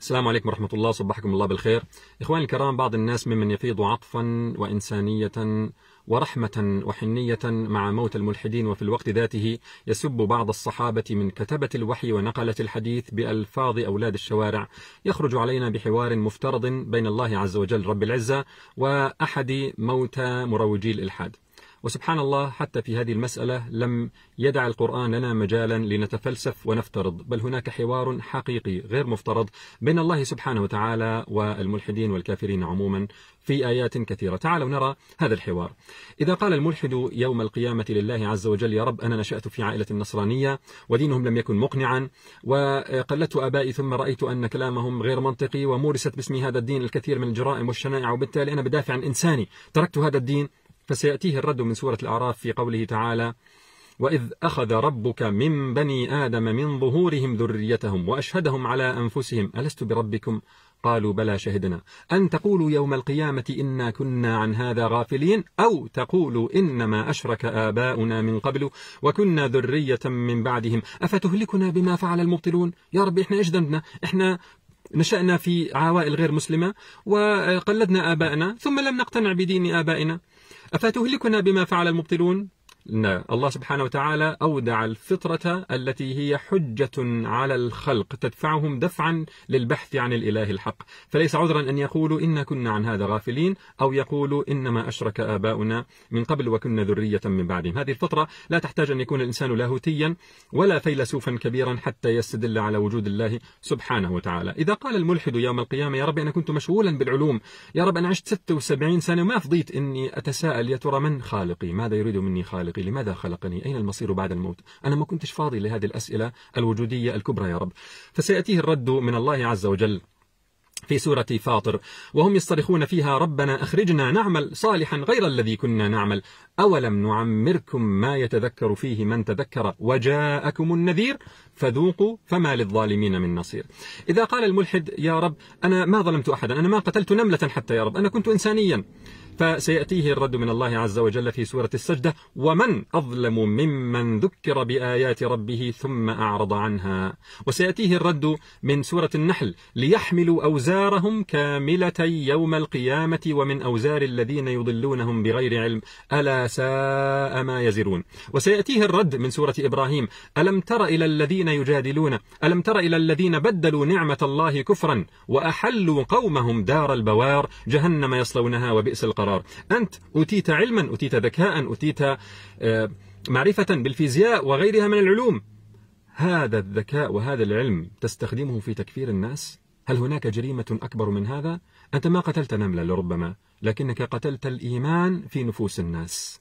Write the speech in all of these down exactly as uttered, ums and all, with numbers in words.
السلام عليكم ورحمة الله، صبحكم الله بالخير. إخواني الكرام، بعض الناس ممن يفيض عطفا وإنسانية ورحمة وحنية مع موت الملحدين، وفي الوقت ذاته يسب بعض الصحابة من كتبة الوحي ونقلة الحديث بألفاظ أولاد الشوارع، يخرج علينا بحوار مفترض بين الله عز وجل رب العزة وأحد موتى مروجي الإلحاد. وسبحان الله، حتى في هذه المسألة لم يدع القرآن لنا مجالا لنتفلسف ونفترض، بل هناك حوار حقيقي غير مفترض بين الله سبحانه وتعالى والملحدين والكافرين عموما في آيات كثيرة. تعالوا نرى هذا الحوار. إذا قال الملحد يوم القيامة لله عز وجل: يا رب، أنا نشأت في عائلة النصرانية ودينهم لم يكن مقنعا، وقلدت آبائي ثم رأيت أن كلامهم غير منطقي، ومورست باسم هذا الدين الكثير من الجرائم والشنائع، وبالتالي أنا بدافع عن إنساني تركت هذا الدين. فسيأتيه الرد من سورة الأعراف في قوله تعالى: وإذ أخذ ربك من بني آدم من ظهورهم ذريتهم وأشهدهم على أنفسهم ألست بربكم قالوا بلى شهدنا أن تقولوا يوم القيامة إنا كنا عن هذا غافلين أو تقولوا إنما أشرك آباؤنا من قبل وكنا ذرية من بعدهم أفتهلكنا بما فعل المبطلون. يا رب، إحنا إيش ذنبنا؟ إحنا نشأنا في عوائل غير مسلمة وقلدنا آبائنا ثم لم نقتنع بدين آبائنا، أفتهلكنا بما فعل المبطلون؟ لا، الله سبحانه وتعالى أودع الفطرة التي هي حجة على الخلق تدفعهم دفعا للبحث عن الإله الحق، فليس عذرا أن يقولوا إنا كنا عن هذا غافلين أو يقولوا إنما أشرك آباؤنا من قبل وكنا ذرية من بعدهم. هذه الفطرة لا تحتاج أن يكون الإنسان لاهوتيا ولا فيلسوفا كبيرا حتى يستدل على وجود الله سبحانه وتعالى. إذا قال الملحد يوم القيامة: يا رب، أنا كنت مشغولا بالعلوم، يا رب أنا عشت ستة وسبعين سنة وما فضيت إني أتساءل يا ترى من خالقي، ماذا يريد مني خالقي، لماذا خلقني، أين المصير بعد الموت، أنا ما كنتش فاضي لهذه الأسئلة الوجودية الكبرى يا رب. فسيأتيه الرد من الله عز وجل في سورة فاطر: وهم يصطرخون فيها ربنا أخرجنا نعمل صالحا غير الذي كنا نعمل أولم نعمركم ما يتذكر فيه من تذكر وجاءكم النذير فذوقوا فما للظالمين من نصير. إذا قال الملحد: يا رب، أنا ما ظلمت أحدا، أنا ما قتلت نملة حتى، يا رب أنا كنت إنسانيا، فسيأتيه الرد من الله عز وجل في سورة السجدة: ومن أظلم ممن ذكر بآيات ربه ثم أعرض عنها. وسيأتيه الرد من سورة النحل: ليحملوا أوزارهم كاملة يوم القيامة ومن أوزار الذين يضلونهم بغير علم ألا ساء ما يزرون. وسيأتيه الرد من سورة إبراهيم: ألم تر إلى الذين يجادلون ألم تر إلى الذين بدلوا نعمة الله كفرا وأحلوا قومهم دار البوار جهنم يصلونها وبئس القرار. أنت أتيت علما، أتيت ذكاء، أتيت معرفة بالفيزياء وغيرها من العلوم، هذا الذكاء وهذا العلم تستخدمه في تكفير الناس؟ هل هناك جريمة أكبر من هذا؟ أنت ما قتلت نملة لربما، لكنك قتلت الإيمان في نفوس الناس،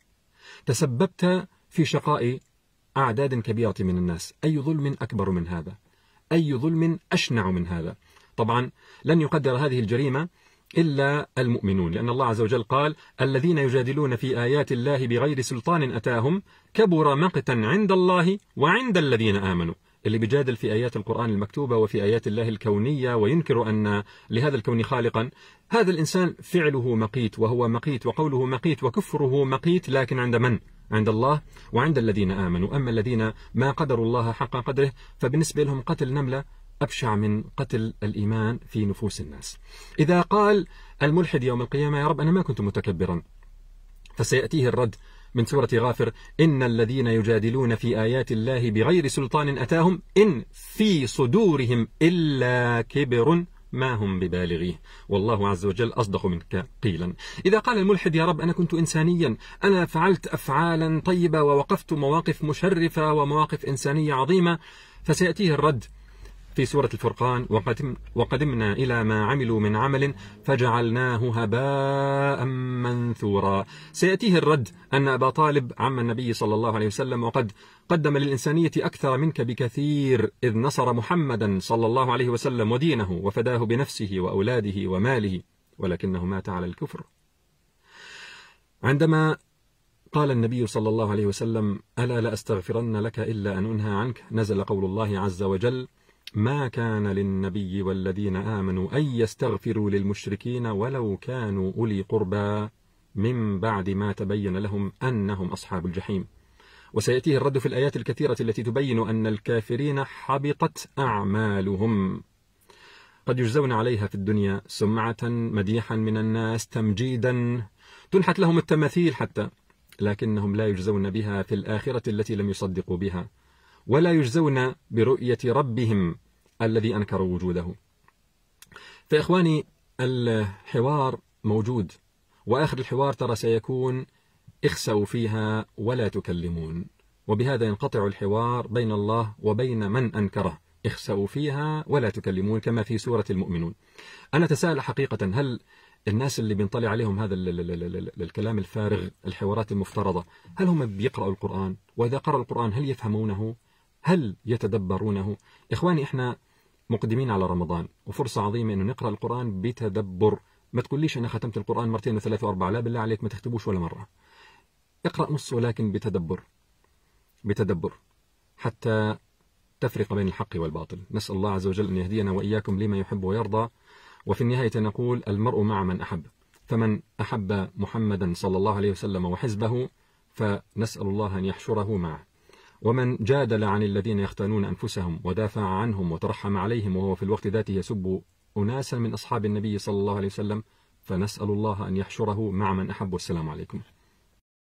تسببت في شقاء أعداد كبيرة من الناس. أي ظلم أكبر من هذا؟ أي ظلم أشنع من هذا؟ طبعا لن يقدر هذه الجريمة إلا المؤمنون، لأن الله عز وجل قال: الذين يجادلون في آيات الله بغير سلطان أتاهم كبر مقتا عند الله وعند الذين آمنوا. اللي بيجادل في آيات القرآن المكتوبة وفي آيات الله الكونية وينكر أن لهذا الكون خالقا، هذا الإنسان فعله مقيت وهو مقيت وقوله مقيت وكفره مقيت، لكن عند من؟ عند الله وعند الذين آمنوا. أما الذين ما قدروا الله حق قدره فبالنسبة لهم قتل نملة أبشع من قتل الإيمان في نفوس الناس. إذا قال الملحد يوم القيامة: يا رب، أنا ما كنت متكبرا، فسيأتيه الرد من سورة غافر: إن الذين يجادلون في آيات الله بغير سلطان أتاهم إن في صدورهم إلا كبر ما هم ببالغيه والله عز وجل أصدق منك قيلا. إذا قال الملحد: يا رب، أنا كنت إنسانيا، أنا فعلت أفعالا طيبة ووقفت مواقف مشرفة ومواقف إنسانية عظيمة، فسيأتيه الرد في سورة الفرقان: وقدمنا إلى ما عملوا من عمل فجعلناه هباء منثورا. سيأتيه الرد أن أبا طالب عم النبي صلى الله عليه وسلم وقد قدم للإنسانية أكثر منك بكثير، إذ نصر محمدا صلى الله عليه وسلم ودينه وفداه بنفسه وأولاده وماله، ولكنه مات على الكفر. عندما قال النبي صلى الله عليه وسلم: ألا لا أستغفرن لك إلا أن أنهى عنك، نزل قول الله عز وجل: ما كان للنبي والذين آمنوا أن يستغفروا للمشركين ولو كانوا أولي قربى من بعد ما تبين لهم أنهم أصحاب الجحيم. وسيأتيه الرد في الآيات الكثيرة التي تبين أن الكافرين حبطت أعمالهم. قد يجزون عليها في الدنيا سمعة، مديحا من الناس، تمجيدا، تنحت لهم التماثيل حتى، لكنهم لا يجزون بها في الآخرة التي لم يصدقوا بها، ولا يجزون برؤية ربهم الذي أنكروا وجوده. فإخواني الحوار موجود، وآخر الحوار ترى سيكون اخسأوا فيها ولا تكلمون، وبهذا ينقطع الحوار بين الله وبين من أنكره. اخسأوا فيها ولا تكلمون كما في سورة المؤمنون. أنا أتساءل حقيقة، هل الناس اللي بينطلع عليهم هذا الكلام الفارغ، الحوارات المفترضة، هل هم بيقرأوا القرآن؟ وإذا قرأوا القرآن هل يفهمونه؟ هل يتدبرونه؟ إخواني إحنا مقدمين على رمضان، وفرصة عظيمة إنه نقرأ القرآن بتدبر. ما تقوليش أنا ختمت القرآن مرتين وثلاثة وأربعة، لا بالله عليك ما تختبوش ولا مرة. اقرأ نص ولكن بتدبر، بتدبر حتى تفرق بين الحق والباطل. نسأل الله عز وجل أن يهدينا وإياكم لما يحب ويرضى. وفي النهاية نقول المرء مع من أحب، فمن أحب محمدا صلى الله عليه وسلم وحزبه فنسأل الله أن يحشره معه، ومن جادل عن الذين يختانون أنفسهم ودافع عنهم وترحم عليهم وهو في الوقت ذاته يسب أناسا من أصحاب النبي صلى الله عليه وسلم فنسأل الله أن يحشره مع من أحب. والسلام عليكم.